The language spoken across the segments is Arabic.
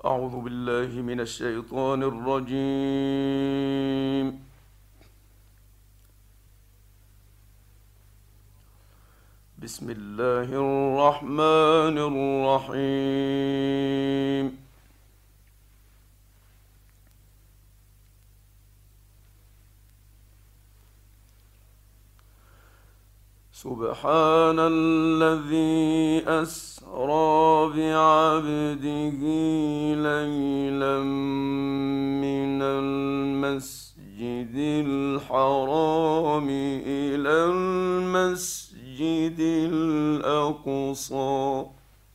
أعوذ بالله من الشيطان الرجيم. بسم الله الرحمن الرحيم. سبحان الذي أسرى بعبده ليلا من المسجد الحرام إلى المسجد الأقصى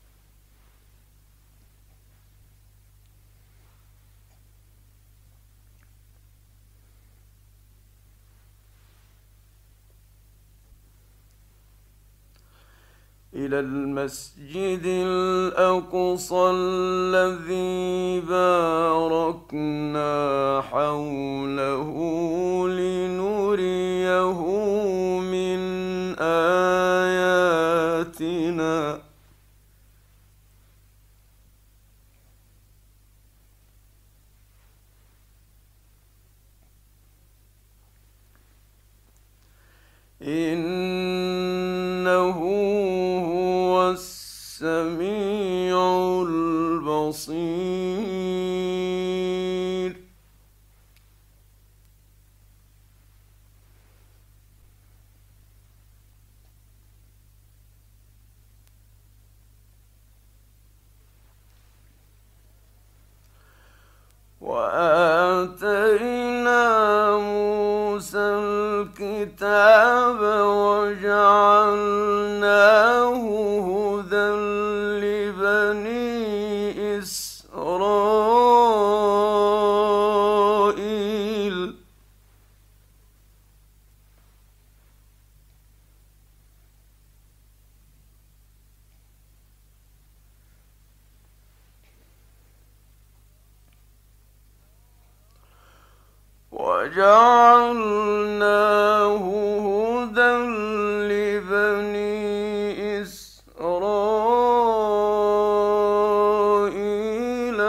الذي باركنا حوله لنريه من آياتنا إنه هو السميع البصير. وآتينا موسى الكتاب وجعلناه هدى لبني إسرائيل وجعلناه هدى لبني إسرائيل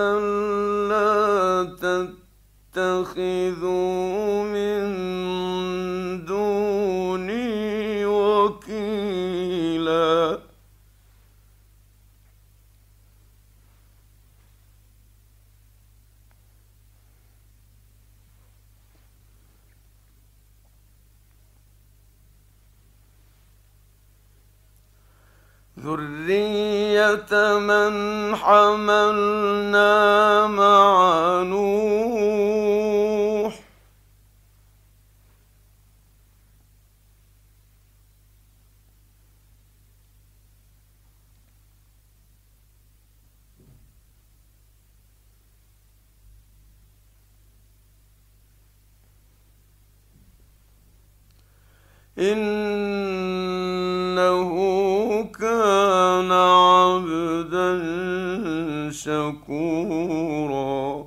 ألا تتخذوا من دوني وكيلا. ذرية من حملنا مع نوح إنه كان عبدا شكورا.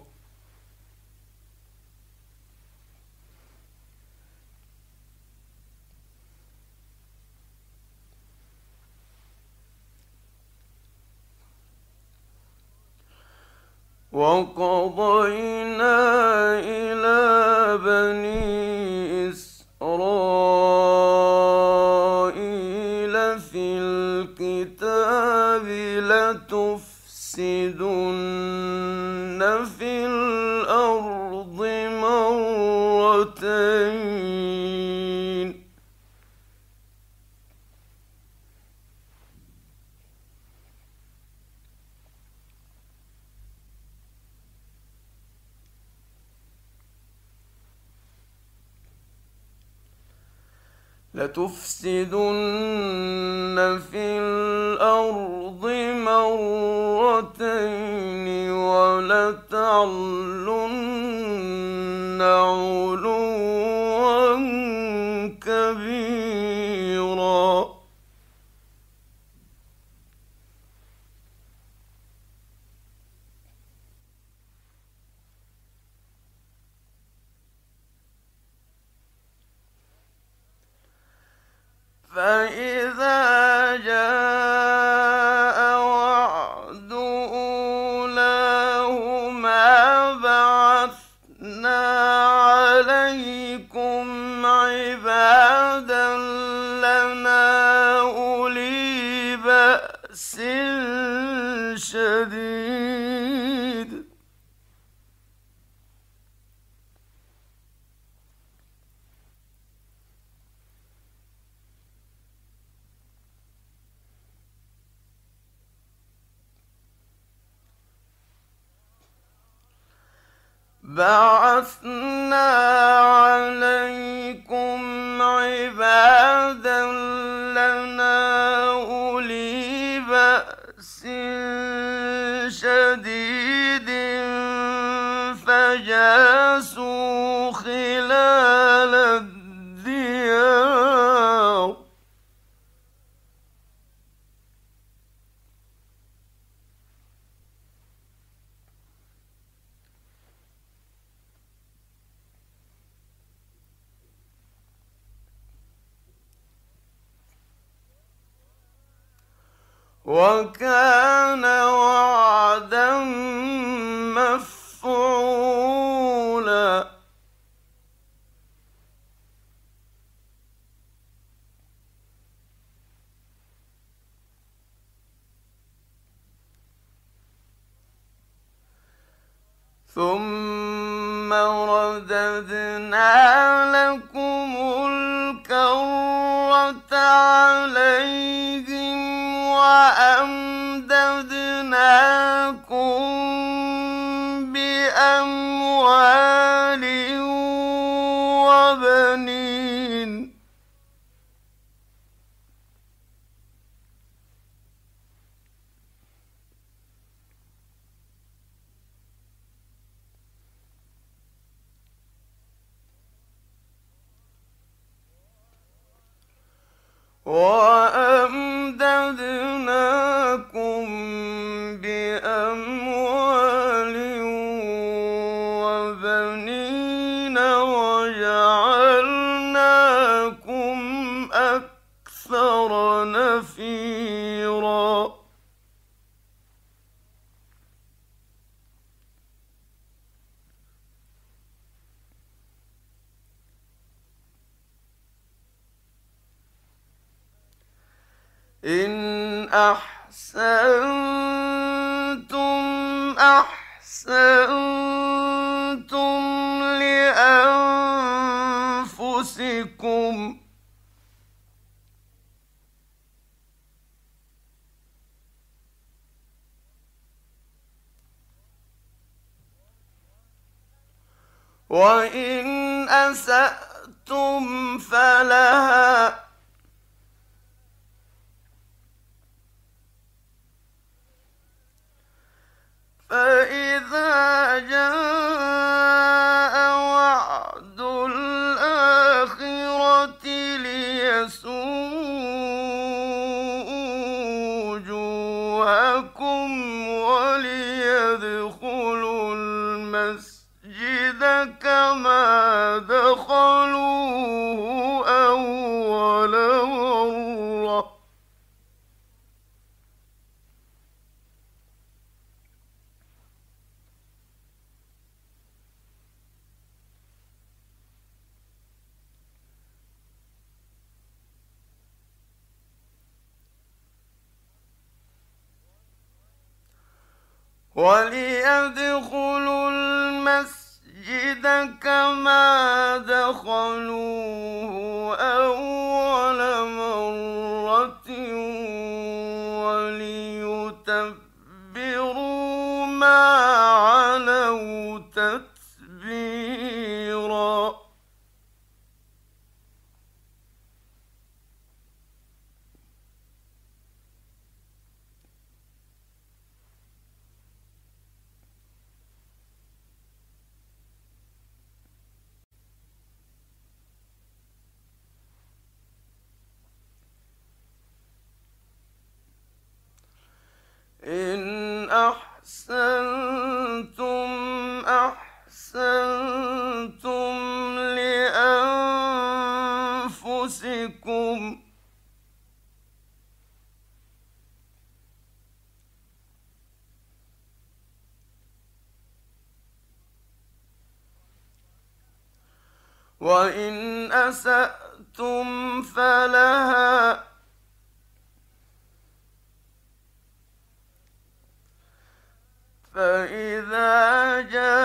وقضينا إلى بني إسرائيل في الكتاب لتفسدن في الأرض مرتين ولتعلن علوا كبيرا. فإذا جاء وعد أولاهما شديد. بعثنا عليكم عبادا لنا أولي بأس شديد فجاسوا خلال الديار. وكان وعدا مفعولا. ثم رددنا لكم الكرة عليهم وأمددناكم بأموال وبنين. وأمددناكم بأموال وبنين وجعلناكم أكثر نفيرا. إن أحسنتم أحسنتم لأنفسكم. وإن أسأتم فلها. فإذا جاء وعد الآخرة ليسوءوا وجوهكم وليدخلوا المسجد كما دخلوه أول مرة. وليدخلوا المسجد كما دخلوه أول مرة وليتبروا ما علوا تتبيرا. إن أحسنتم أحسنتم لأنفسكم. وإن أسأتم فلها. فإذا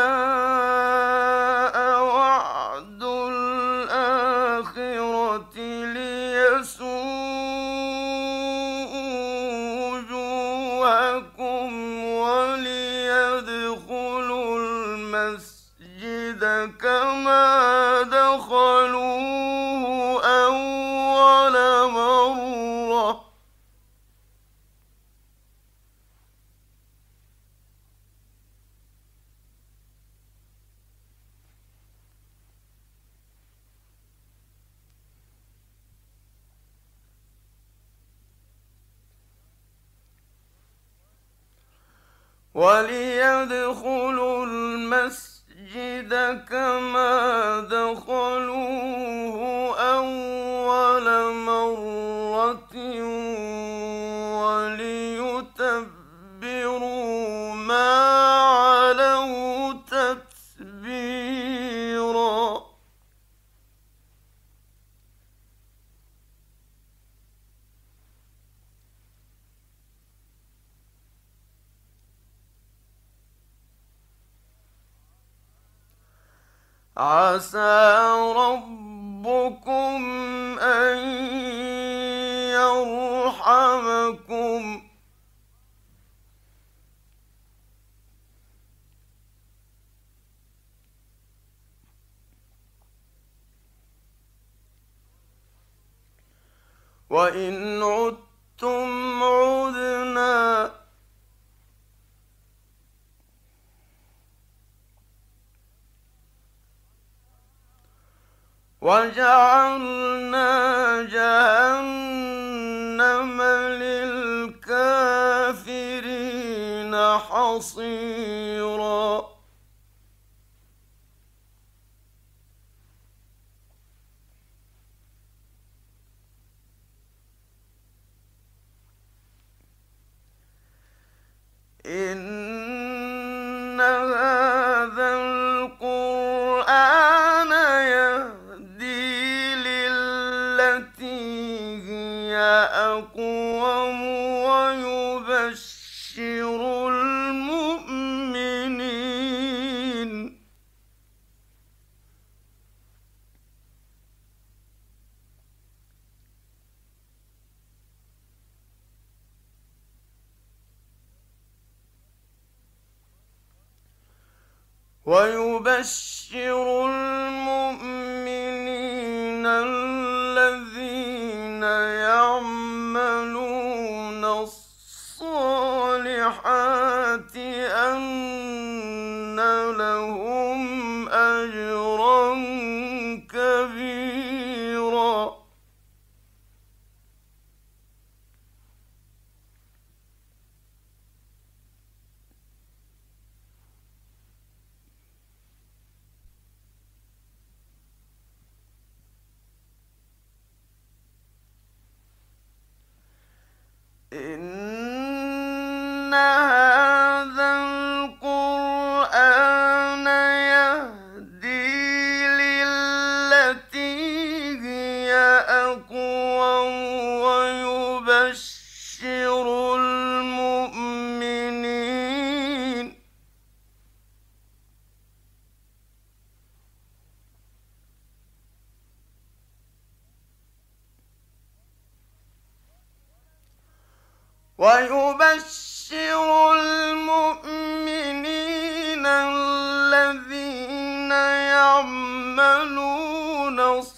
جاء وعد الآخرة ليسوءوا وجوهكم وليدخلوا المسجد كما دخلوه أول مرة وليدخلوا المسجد كما دخلوه أول مرة وليتبروا ما علوا تتبيرا عسى ربكم أن يرحمكم وإن عدتم عدنا وجعلنا جهنم للكافرين حصيرا إن هذا القرآن يهدي للتي هي أقوم ويبشر المؤمنين الذين يعملون الصالحات أن لهم أجرا كبيرا إن هذا القرآن يهدي للتي هي أقوم ويبشر المؤمنين الذين يعملون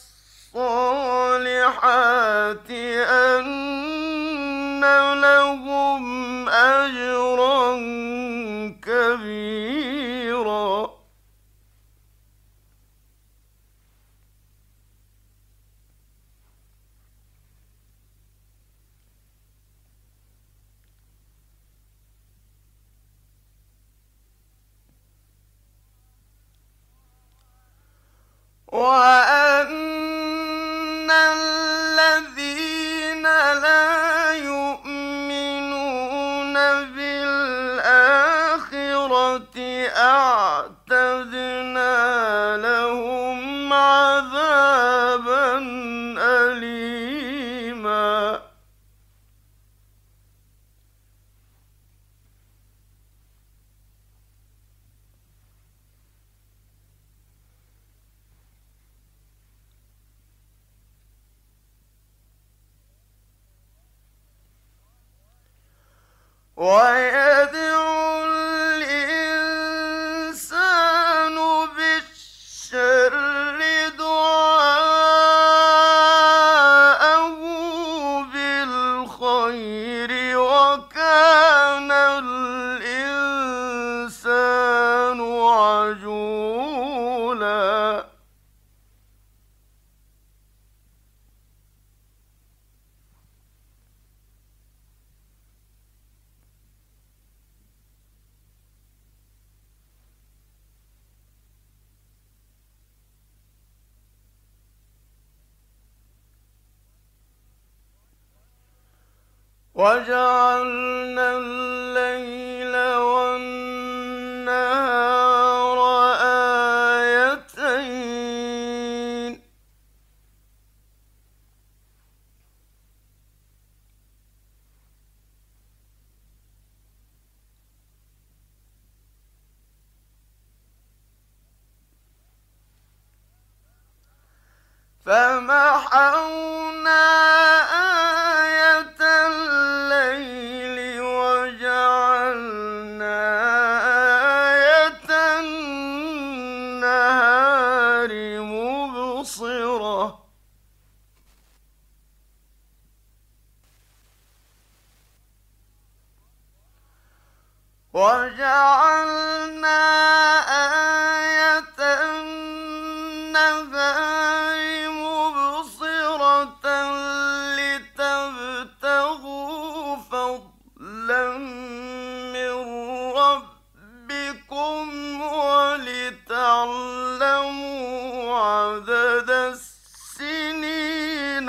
الصالحات أن لهم أجرا كبيرا وأن الذين لا يؤمنون بالآخرة أعتدنا لهم عذابا أليما ويدعو الإنسان بالشر دعاءه بالخير، وكان الإنسان عجولا. وجعلنا الليل والنهار آيتين، فمحونا آية الليل وجعلنا آية النهار مبصرة. وجعلنا آية النهار مبصرة لتبتغوا فضلا من ربكم ولتعلموا عدد السنين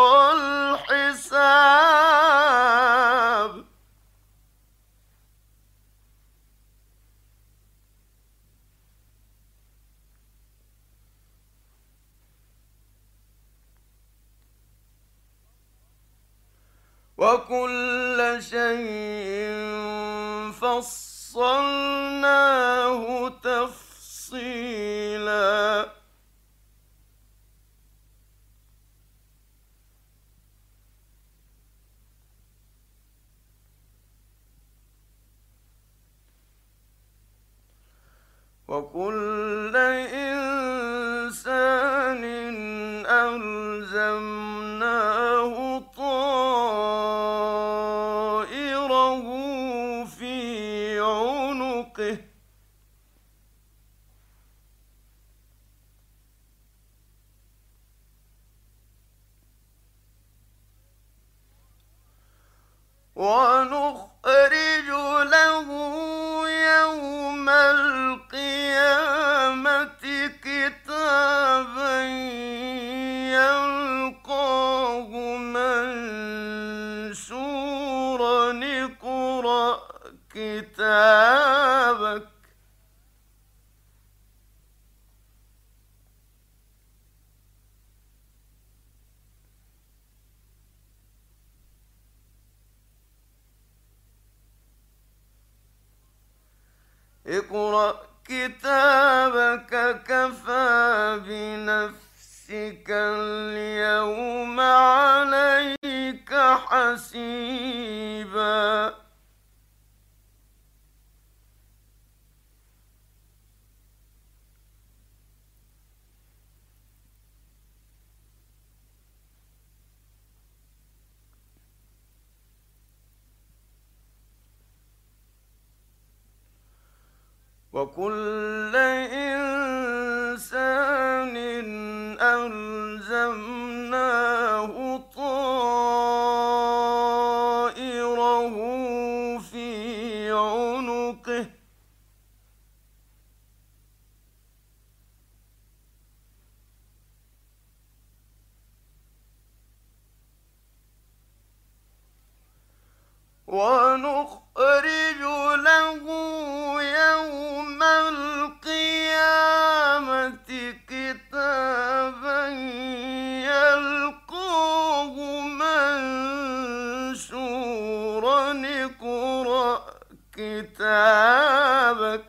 والحساب. وكل شيء فصلناه تفصيلا. وكل إنسان ألزمناه طائره في عنقه، ونخرج له يوم القيامة كتابا يلقاه منشورا اقرأ كتابك اقرأ كتابك كفى بنفسك اليوم عليك حسيبا. وكل إنسان ألزمناه طائره في عنقه، ونخرج له يوم القيامة كتابا يلقاه منشورا اقرأ كتابك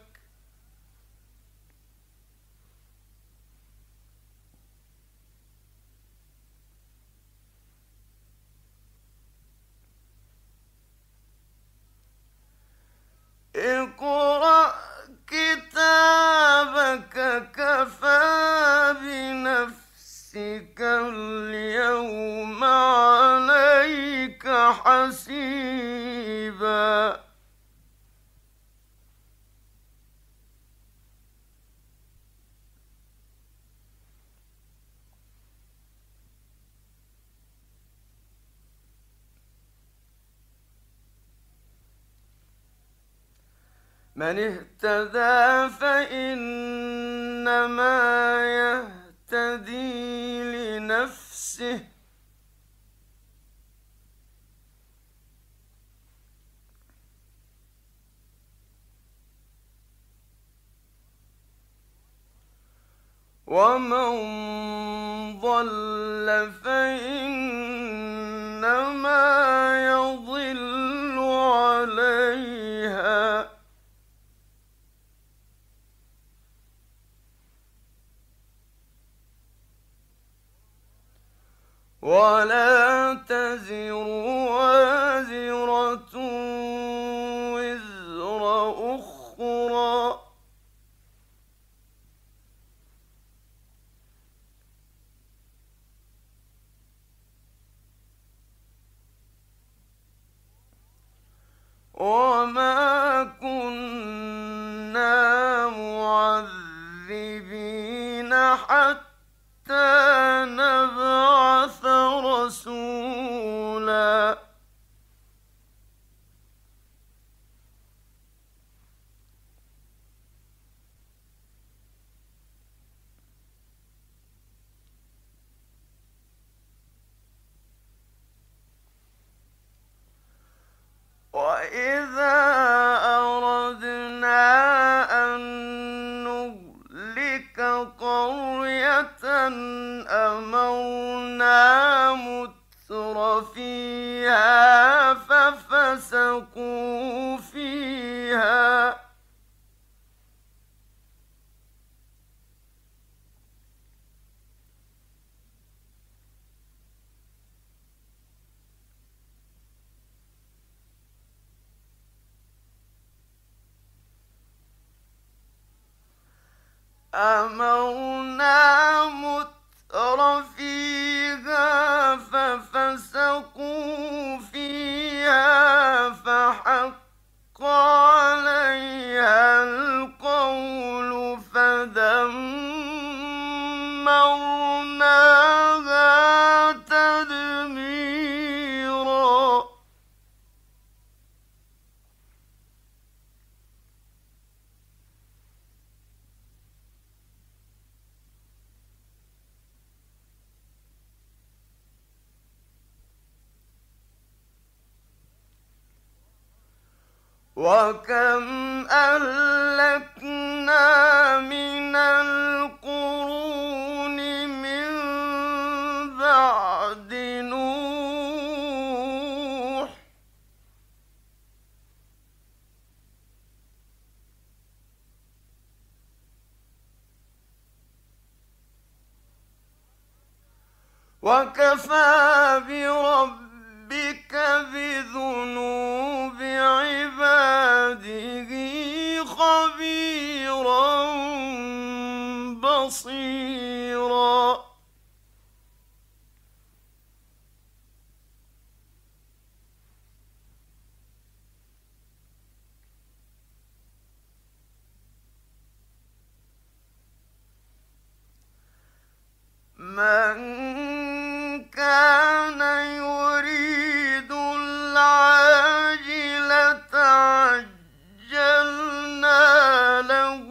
من اهتدى فإنما يهتدي لنفسه ومن ضل فإنما يضل عليها ولا تزر وازرة وزر أخرى وما كنا معذبين حتى نبعث رسولا وإذا أردنا أن نهلك قرية أمرنا متر فيها ففسقوا فيها أمرنا متر فيها ففسقوا فيها فحق عليها القول فدمرناها تدميرا وكم أهلكنا من القرون من بعد نوح وكفى بربك بذنوب عباده خبيرا بصيرا من كان يريد العاجلة عجلنا له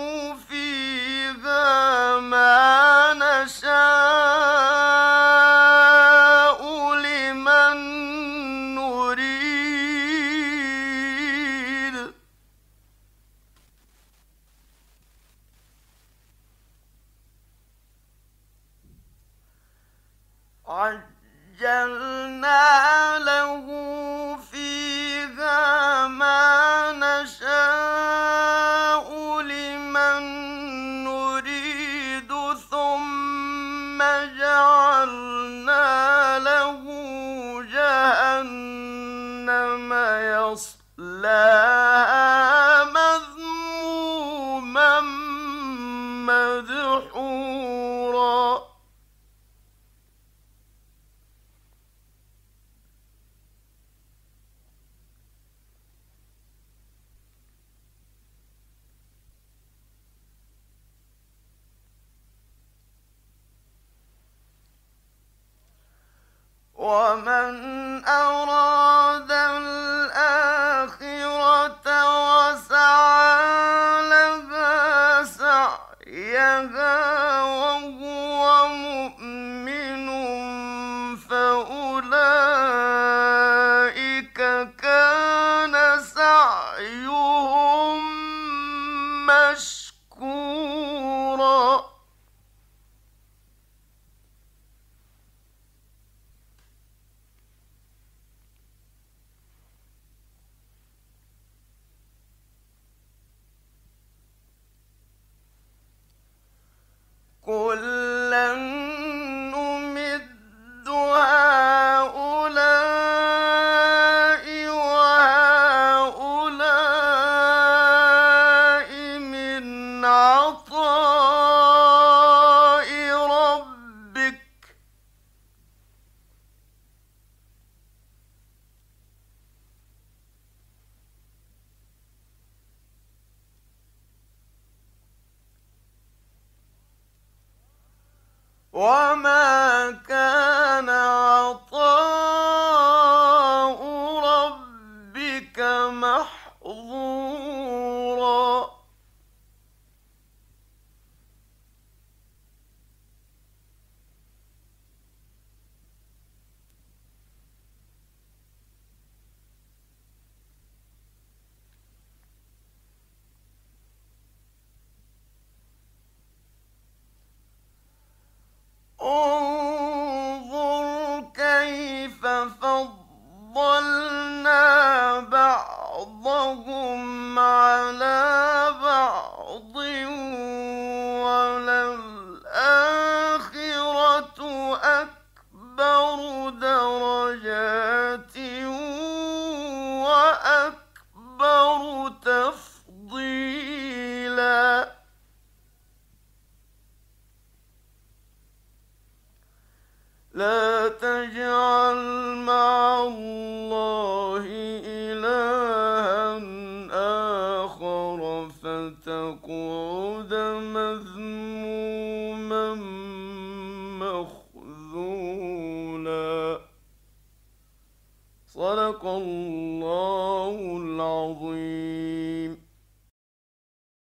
فيها ما نشاء لمن نريد عجلنا له فيها ما نشاء لمن نريد ثم جعلنا له جهنم يصلاها مذموما مدحورا ومن أراد الآخرة وسعى عطاء ربك وما كان عطاء ربك محظورا انظر كيف فضلنا بعضهم على بعض وللآخرة أكبر درجات وأكبر تفضيلا لا تجعل مع الله إلها آخر فتقعد مذموما مخذولا صدق الله العظيم.